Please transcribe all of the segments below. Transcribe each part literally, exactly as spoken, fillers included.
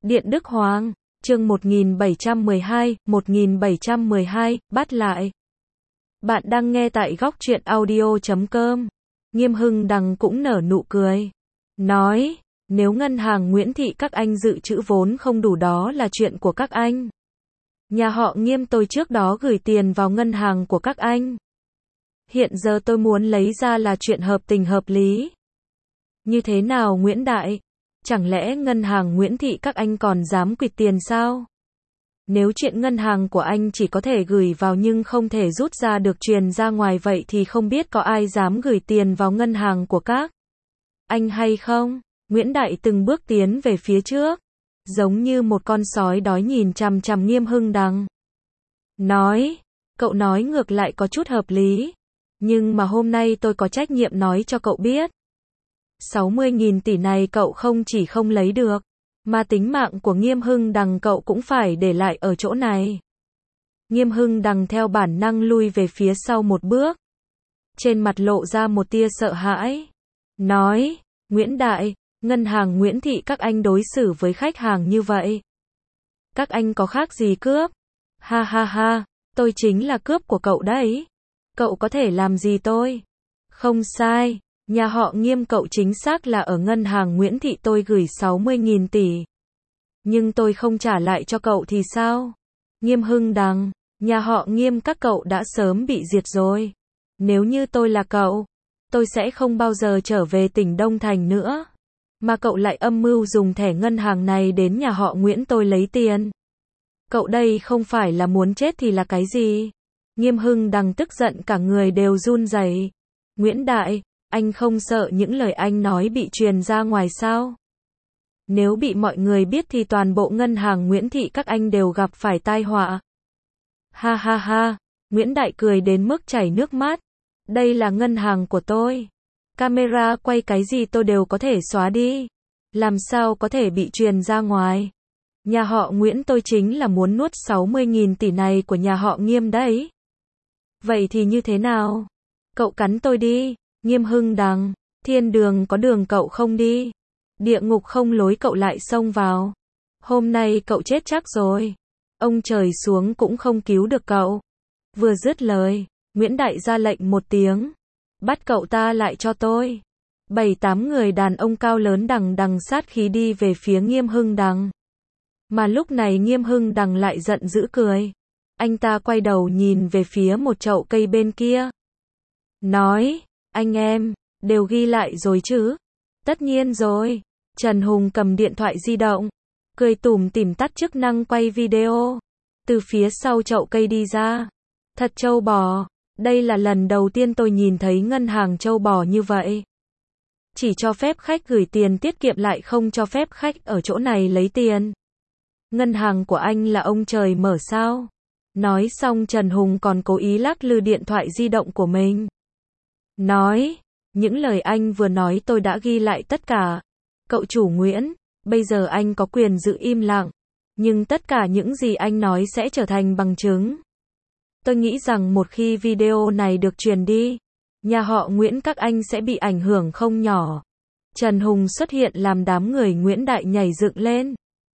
Điện Đức Hoàng, chương một nghìn bảy trăm mười hai, một nghìn bảy trăm mười hai, bắt lại. Bạn đang nghe tại góc truyện audio chấm com. Nghiêm Hưng Đằng cũng nở nụ cười. Nói, nếu ngân hàng Nguyễn Thị các anh dự trữ vốn không đủ đó là chuyện của các anh. Nhà họ Nghiêm tôi trước đó gửi tiền vào ngân hàng của các anh. Hiện giờ tôi muốn lấy ra là chuyện hợp tình hợp lý. Như thế nào Nguyễn Đại? Chẳng lẽ ngân hàng Nguyễn Thị các anh còn dám quỵt tiền sao? Nếu chuyện ngân hàng của anh chỉ có thể gửi vào nhưng không thể rút ra được truyền ra ngoài vậy thì không biết có ai dám gửi tiền vào ngân hàng của các anh hay không? Nguyễn Đại từng bước tiến về phía trước, giống như một con sói đói nhìn chằm chằm Nghiêm Hưng Đằng. Nói, cậu nói ngược lại có chút hợp lý. Nhưng mà hôm nay tôi có trách nhiệm nói cho cậu biết. sáu mươi nghìn tỷ này cậu không chỉ không lấy được, mà tính mạng của Nghiêm Hưng Đằng cậu cũng phải để lại ở chỗ này. Nghiêm Hưng Đằng theo bản năng lui về phía sau một bước. Trên mặt lộ ra một tia sợ hãi. Nói, Nguyễn Đại, ngân hàng Nguyễn Thị các anh đối xử với khách hàng như vậy. Các anh có khác gì cướp? Ha ha ha, tôi chính là cướp của cậu đấy. Cậu có thể làm gì tôi? Không sai. Nhà họ Nghiêm cậu chính xác là ở ngân hàng Nguyễn Thị tôi gửi sáu mươi nghìn tỷ. Nhưng tôi không trả lại cho cậu thì sao? Nghiêm Hưng Đằng, nhà họ Nghiêm các cậu đã sớm bị diệt rồi. Nếu như tôi là cậu, tôi sẽ không bao giờ trở về tỉnh Đông Thành nữa. Mà cậu lại âm mưu dùng thẻ ngân hàng này đến nhà họ Nguyễn tôi lấy tiền. Cậu đây không phải là muốn chết thì là cái gì? Nghiêm Hưng Đằng tức giận cả người đều run rẩy. Nguyễn Đại, anh không sợ những lời anh nói bị truyền ra ngoài sao? Nếu bị mọi người biết thì toàn bộ ngân hàng Nguyễn Thị các anh đều gặp phải tai họa. Ha ha ha, Nguyễn Đại cười đến mức chảy nước mắt. Đây là ngân hàng của tôi. Camera quay cái gì tôi đều có thể xóa đi. Làm sao có thể bị truyền ra ngoài? Nhà họ Nguyễn tôi chính là muốn nuốt sáu mươi nghìn tỷ này của nhà họ Nghiêm đấy. Vậy thì như thế nào? Cậu cắn tôi đi. Nghiêm Hưng Đằng, thiên đường có đường cậu không đi. Địa ngục không lối cậu lại xông vào. Hôm nay cậu chết chắc rồi. Ông trời xuống cũng không cứu được cậu. Vừa dứt lời, Nguyễn Đại ra lệnh một tiếng. Bắt cậu ta lại cho tôi. Bảy tám người đàn ông cao lớn đằng đằng sát khí đi về phía Nghiêm Hưng Đằng. Mà lúc này Nghiêm Hưng Đằng lại giận dữ cười. Anh ta quay đầu nhìn về phía một chậu cây bên kia. Nói, anh em, đều ghi lại rồi chứ? Tất nhiên rồi. Trần Hùng cầm điện thoại di động, cười tủm tỉm tắt chức năng quay video. Từ phía sau chậu cây đi ra. Thật trâu bò. Đây là lần đầu tiên tôi nhìn thấy ngân hàng trâu bò như vậy. Chỉ cho phép khách gửi tiền tiết kiệm lại không cho phép khách ở chỗ này lấy tiền. Ngân hàng của anh là ông trời mở sao? Nói xong Trần Hùng còn cố ý lắc lư điện thoại di động của mình. Nói, những lời anh vừa nói tôi đã ghi lại tất cả. Cậu chủ Nguyễn, bây giờ anh có quyền giữ im lặng. Nhưng tất cả những gì anh nói sẽ trở thành bằng chứng. Tôi nghĩ rằng một khi video này được truyền đi, nhà họ Nguyễn các anh sẽ bị ảnh hưởng không nhỏ. Trần Hùng xuất hiện làm đám người Nguyễn Đại nhảy dựng lên.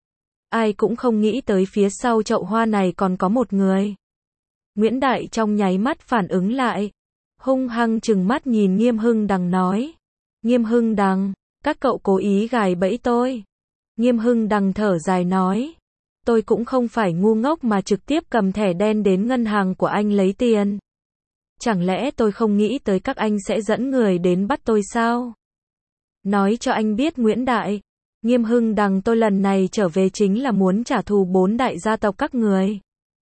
Ai cũng không nghĩ tới phía sau chậu hoa này còn có một người. Nguyễn Đại trong nháy mắt phản ứng lại. Hung hăng trừng mắt nhìn Nghiêm Hưng Đằng nói. Nghiêm Hưng Đằng, các cậu cố ý gài bẫy tôi. Nghiêm Hưng Đằng thở dài nói. Tôi cũng không phải ngu ngốc mà trực tiếp cầm thẻ đen đến ngân hàng của anh lấy tiền. Chẳng lẽ tôi không nghĩ tới các anh sẽ dẫn người đến bắt tôi sao? Nói cho anh biết Nguyễn Đại, Nghiêm Hưng Đằng tôi lần này trở về chính là muốn trả thù bốn đại gia tộc các người.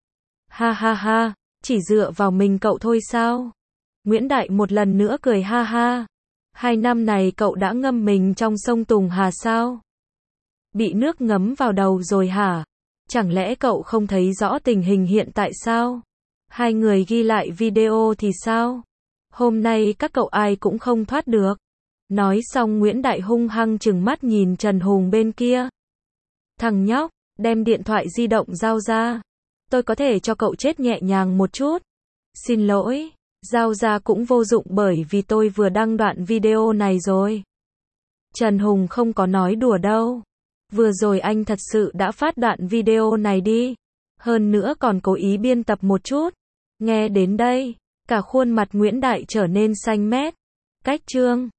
Ha ha ha, chỉ dựa vào mình cậu thôi sao? Nguyễn Đại một lần nữa cười ha ha. Hai năm này cậu đã ngâm mình trong sông Tùng Hà sao? Bị nước ngấm vào đầu rồi hả? Chẳng lẽ cậu không thấy rõ tình hình hiện tại sao? Hai người ghi lại video thì sao? Hôm nay các cậu ai cũng không thoát được. Nói xong Nguyễn Đại hung hăng trừng mắt nhìn Trần Hùng bên kia. Thằng nhóc, đem điện thoại di động giao ra. Tôi có thể cho cậu chết nhẹ nhàng một chút. Xin lỗi. Giao ra cũng vô dụng bởi vì tôi vừa đăng đoạn video này rồi. Trần Hùng không có nói đùa đâu. Vừa rồi anh thật sự đã phát đoạn video này đi. Hơn nữa còn cố ý biên tập một chút. Nghe đến đây, cả khuôn mặt Nguyễn Đại trở nên xanh mét. Cách chương